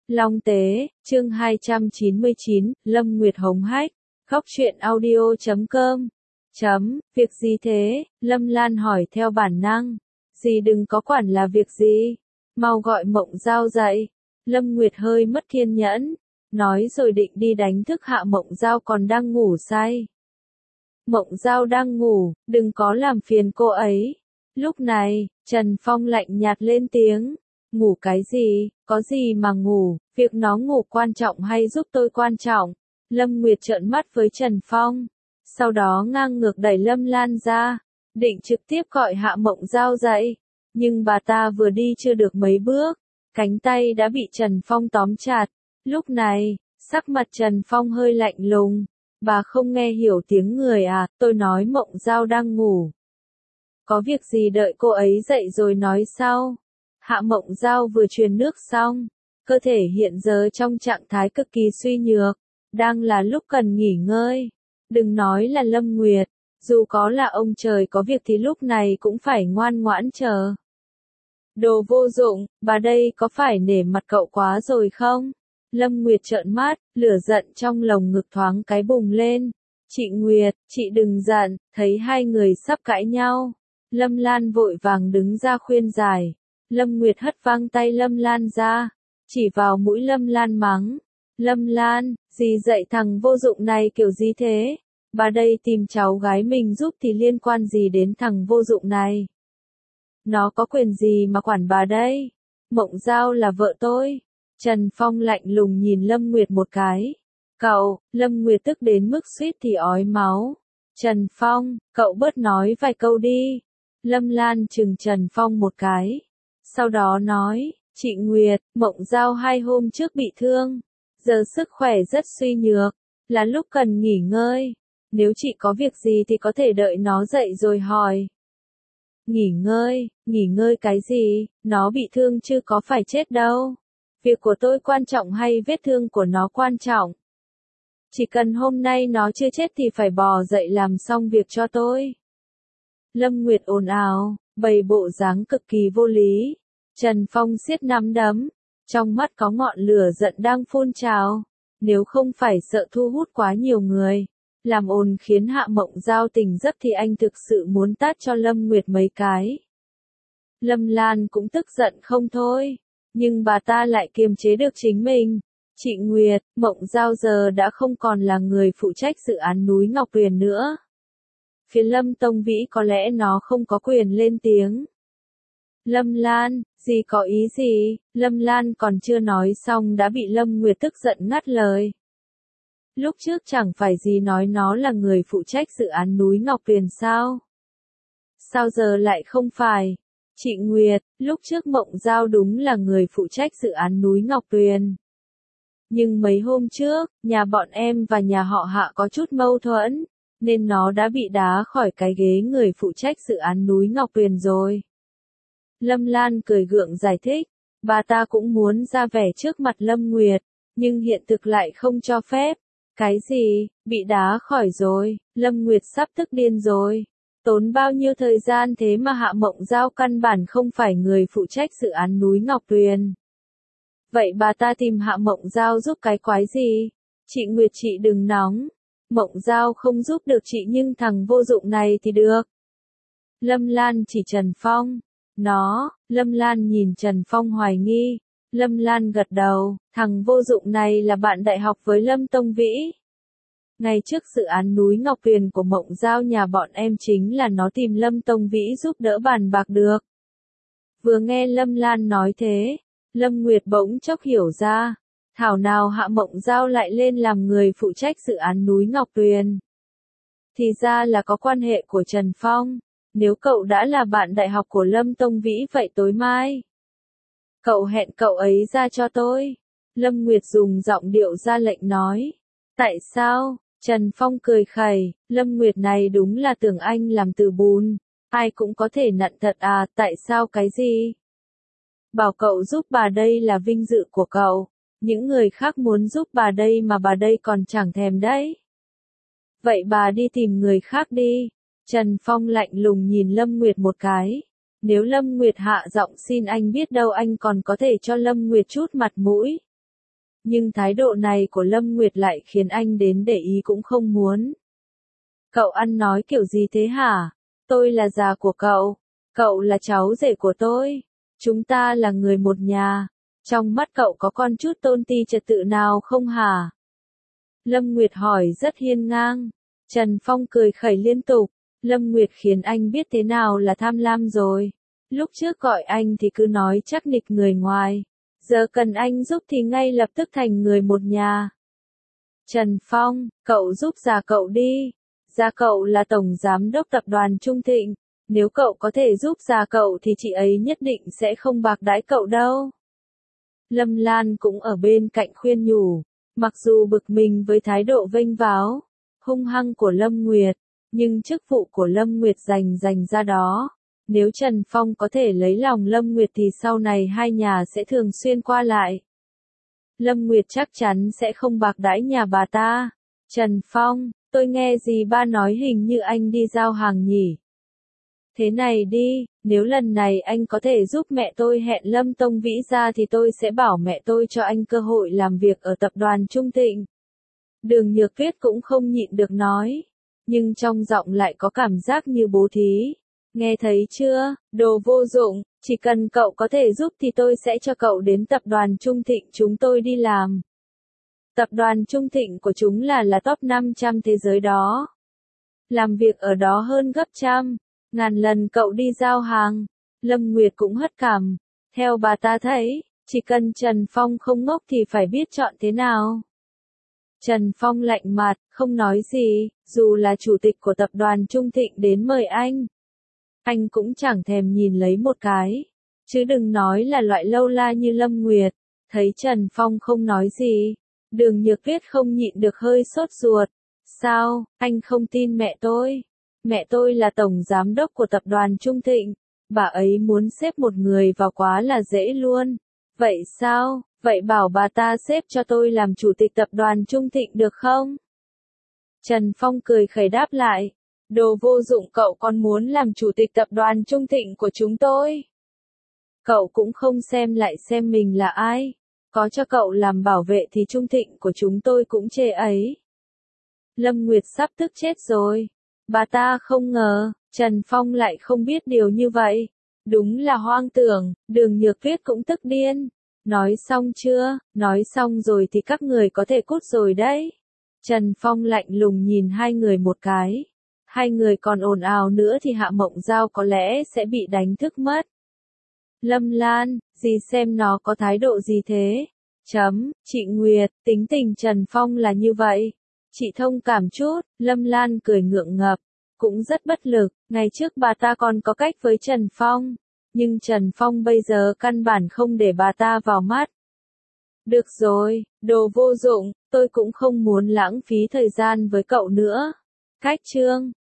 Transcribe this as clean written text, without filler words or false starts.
Long Tế, chương 299, Lâm Nguyệt hống hách, khóc truyện audio.com. Việc gì thế? Lâm Lan hỏi theo bản năng. Dì đừng có quản là việc gì. Mau gọi Mộng Giao dậy. Lâm Nguyệt hơi mất kiên nhẫn. Nói rồi định đi đánh thức hạ Mộng Giao còn đang ngủ say. Mộng Giao đang ngủ, đừng có làm phiền cô ấy. Lúc này, Trần Phong lạnh nhạt lên tiếng. Ngủ cái gì, có gì mà ngủ, việc nó ngủ quan trọng hay giúp tôi quan trọng? Lâm Nguyệt trợn mắt với Trần Phong. Sau đó ngang ngược đẩy Lâm Lan ra, định trực tiếp gọi hạ Mộng Giao dậy. Nhưng bà ta vừa đi chưa được mấy bước, cánh tay đã bị Trần Phong tóm chặt. Lúc này, sắc mặt Trần Phong hơi lạnh lùng. Bà không nghe hiểu tiếng người à, tôi nói Mộng Giao đang ngủ. Có việc gì đợi cô ấy dậy rồi nói sau. Hạ Mộng Giao vừa truyền nước xong, cơ thể hiện giờ trong trạng thái cực kỳ suy nhược, đang là lúc cần nghỉ ngơi. Đừng nói là Lâm Nguyệt, dù có là ông trời có việc thì lúc này cũng phải ngoan ngoãn chờ. Đồ vô dụng, bà đây có phải nể mặt cậu quá rồi không? Lâm Nguyệt trợn mắt, lửa giận trong lồng ngực thoáng cái bùng lên. Chị Nguyệt, chị đừng giận, thấy hai người sắp cãi nhau. Lâm Lan vội vàng đứng ra khuyên giải. Lâm Nguyệt hất văng tay Lâm Lan ra, chỉ vào mũi Lâm Lan mắng. Lâm Lan, dì dạy thằng vô dụng này kiểu gì thế? Bà đây tìm cháu gái mình giúp thì liên quan gì đến thằng vô dụng này? Nó có quyền gì mà quản bà đây? Mộng Giao là vợ tôi. Trần Phong lạnh lùng nhìn Lâm Nguyệt một cái. Cậu, Lâm Nguyệt tức đến mức suýt thì ói máu. Trần Phong, cậu bớt nói vài câu đi. Lâm Lan chừng Trần Phong một cái. Sau đó nói, chị Nguyệt, Mộng Giao 2 hôm trước bị thương. Giờ sức khỏe rất suy nhược, là lúc cần nghỉ ngơi. Nếu chị có việc gì thì có thể đợi nó dậy rồi hỏi. Nghỉ ngơi cái gì, nó bị thương chứ có phải chết đâu. Việc của tôi quan trọng hay vết thương của nó quan trọng? Chỉ cần hôm nay nó chưa chết thì phải bò dậy làm xong việc cho tôi. Lâm Nguyệt ồn ào, bày bộ dáng cực kỳ vô lý. Trần Phong siết nắm đấm, trong mắt có ngọn lửa giận đang phun trào. Nếu không phải sợ thu hút quá nhiều người, làm ồn khiến hạ Mộng Giao tỉnh giấc thì anh thực sự muốn tát cho Lâm Nguyệt mấy cái. Lâm Lan cũng tức giận không thôi, nhưng bà ta lại kiềm chế được chính mình. Chị Nguyệt, Mộng Giao giờ đã không còn là người phụ trách dự án núi Ngọc Tuyền nữa. Phía Lâm Tông Vĩ có lẽ nó không có quyền lên tiếng. Lâm Lan, dì có ý gì? Lâm Lan còn chưa nói xong đã bị Lâm Nguyệt tức giận ngắt lời. Lúc trước chẳng phải dì nói nó là người phụ trách dự án núi Ngọc Tuyền sao? Sao giờ lại không phải? Chị Nguyệt, lúc trước Mộng Giao đúng là người phụ trách dự án núi Ngọc Tuyền. Nhưng mấy hôm trước, nhà bọn em và nhà họ Hạ có chút mâu thuẫn, nên nó đã bị đá khỏi cái ghế người phụ trách dự án núi Ngọc Tuyền rồi. Lâm Lan cười gượng giải thích, bà ta cũng muốn ra vẻ trước mặt Lâm Nguyệt, nhưng hiện thực lại không cho phép. Cái gì, bị đá khỏi rồi, Lâm Nguyệt sắp tức điên rồi. Tốn bao nhiêu thời gian thế mà hạ Mộng Giao căn bản không phải người phụ trách dự án núi Ngọc Tuyền. Vậy bà ta tìm hạ Mộng Giao giúp cái quái gì? Chị Nguyệt chị đừng nóng. Mộng Giao không giúp được chị nhưng thằng vô dụng này thì được. Lâm Lan chỉ Trần Phong. Lâm Lan nhìn Trần Phong hoài nghi. Lâm Lan gật đầu, thằng vô dụng này là bạn đại học với Lâm Tông Vĩ. Ngày trước dự án núi Ngọc Tuyền của Mộng Giao nhà bọn em chính là nó tìm Lâm Tông Vĩ giúp đỡ bàn bạc được. Vừa nghe Lâm Lan nói thế, Lâm Nguyệt bỗng chốc hiểu ra, thảo nào hạ Mộng Giao lại lên làm người phụ trách dự án núi Ngọc Tuyền. Thì ra là có quan hệ của Trần Phong, nếu cậu đã là bạn đại học của Lâm Tông Vĩ vậy tối mai. Cậu hẹn cậu ấy ra cho tôi. Lâm Nguyệt dùng giọng điệu ra lệnh nói. Tại sao? Trần Phong cười khẩy, Lâm Nguyệt này đúng là tưởng anh làm từ bùn. Ai cũng có thể nặn thật à, tại sao cái gì? Bảo cậu giúp bà đây là vinh dự của cậu. Những người khác muốn giúp bà đây mà bà đây còn chẳng thèm đấy. Vậy bà đi tìm người khác đi. Trần Phong lạnh lùng nhìn Lâm Nguyệt một cái. Nếu Lâm Nguyệt hạ giọng xin anh biết đâu anh còn có thể cho Lâm Nguyệt chút mặt mũi. nhưng thái độ này của Lâm Nguyệt lại khiến anh đến để ý cũng không muốn. Cậu ăn nói kiểu gì thế hả? Tôi là già của cậu là cháu rể của tôi. Chúng ta là người một nhà. Trong mắt cậu có con chút tôn ti trật tự nào không hả? Lâm Nguyệt hỏi rất hiên ngang. Trần Phong cười khẩy liên tục. Lâm Nguyệt khiến anh biết thế nào là tham lam rồi. Lúc trước gọi anh thì cứ nói chắc nịch người ngoài. Giờ cần anh giúp thì ngay lập tức thành người một nhà. Trần Phong, cậu giúp già cậu đi. Già cậu là tổng giám đốc tập đoàn Trung Thịnh. Nếu cậu có thể giúp già cậu thì chị ấy nhất định sẽ không bạc đãi cậu đâu. Lâm Lan cũng ở bên cạnh khuyên nhủ. Mặc dù bực mình với thái độ vênh váo, hung hăng của Lâm Nguyệt, nhưng chức vụ của Lâm Nguyệt dành ra đó. Nếu Trần Phong có thể lấy lòng Lâm Nguyệt thì sau này hai nhà sẽ thường xuyên qua lại. Lâm Nguyệt chắc chắn sẽ không bạc đãi nhà bà ta. Trần Phong, tôi nghe gì ba nói hình như anh đi giao hàng nhỉ? Thế này đi, nếu lần này anh có thể giúp mẹ tôi hẹn Lâm Tông Vĩ ra thì tôi sẽ bảo mẹ tôi cho anh cơ hội làm việc ở tập đoàn Trung Thịnh. Đường Nhược Tuyết cũng không nhịn được nói, nhưng trong giọng lại có cảm giác như bố thí. Nghe thấy chưa, đồ vô dụng, chỉ cần cậu có thể giúp thì tôi sẽ cho cậu đến tập đoàn Trung Thịnh chúng tôi đi làm. Tập đoàn Trung Thịnh của chúng là top 500 thế giới đó. Làm việc ở đó hơn gấp trăm, ngàn lần cậu đi giao hàng. Lâm Nguyệt cũng hất cằm. Theo bà ta thấy, chỉ cần Trần Phong không ngốc thì phải biết chọn thế nào. Trần Phong lạnh mặt, không nói gì, dù là chủ tịch của tập đoàn Trung Thịnh đến mời anh cũng chẳng thèm nhìn lấy một cái. Chứ đừng nói là loại lâu la như Lâm Nguyệt. Thấy Trần Phong không nói gì, Đường Nhược Tuyết không nhịn được hơi sốt ruột. Sao, anh không tin mẹ tôi? Mẹ tôi là tổng giám đốc của tập đoàn Trung Thịnh. Bà ấy muốn xếp một người vào quá là dễ luôn. Vậy sao? Vậy bảo bà ta xếp cho tôi làm chủ tịch tập đoàn Trung Thịnh được không? Trần Phong cười khẩy đáp lại. Đồ vô dụng, cậu còn muốn làm chủ tịch tập đoàn Trung Thịnh của chúng tôi? Cậu cũng không xem lại xem mình là ai. Có cho cậu làm bảo vệ thì Trung Thịnh của chúng tôi cũng chê ấy. Lâm Nguyệt sắp tức chết rồi. Bà ta không ngờ, Trần Phong lại không biết điều như vậy. Đúng là hoang tưởng, Đường Nhược Tuyết cũng tức điên. Nói xong chưa? Nói xong rồi thì các người có thể cút rồi đấy. Trần Phong lạnh lùng nhìn hai người một cái. Hai người còn ồn ào nữa thì Hạ Mộng Giao có lẽ sẽ bị đánh thức mất. Lâm Lan, dì xem nó có thái độ gì thế? Chị Nguyệt, tính tình Trần Phong là như vậy. Chị thông cảm chút, Lâm Lan cười ngượng ngập. Cũng rất bất lực, ngày trước bà ta còn có cách với Trần Phong. Nhưng Trần Phong bây giờ căn bản không để bà ta vào mắt. Được rồi, đồ vô dụng, tôi cũng không muốn lãng phí thời gian với cậu nữa. Cách chương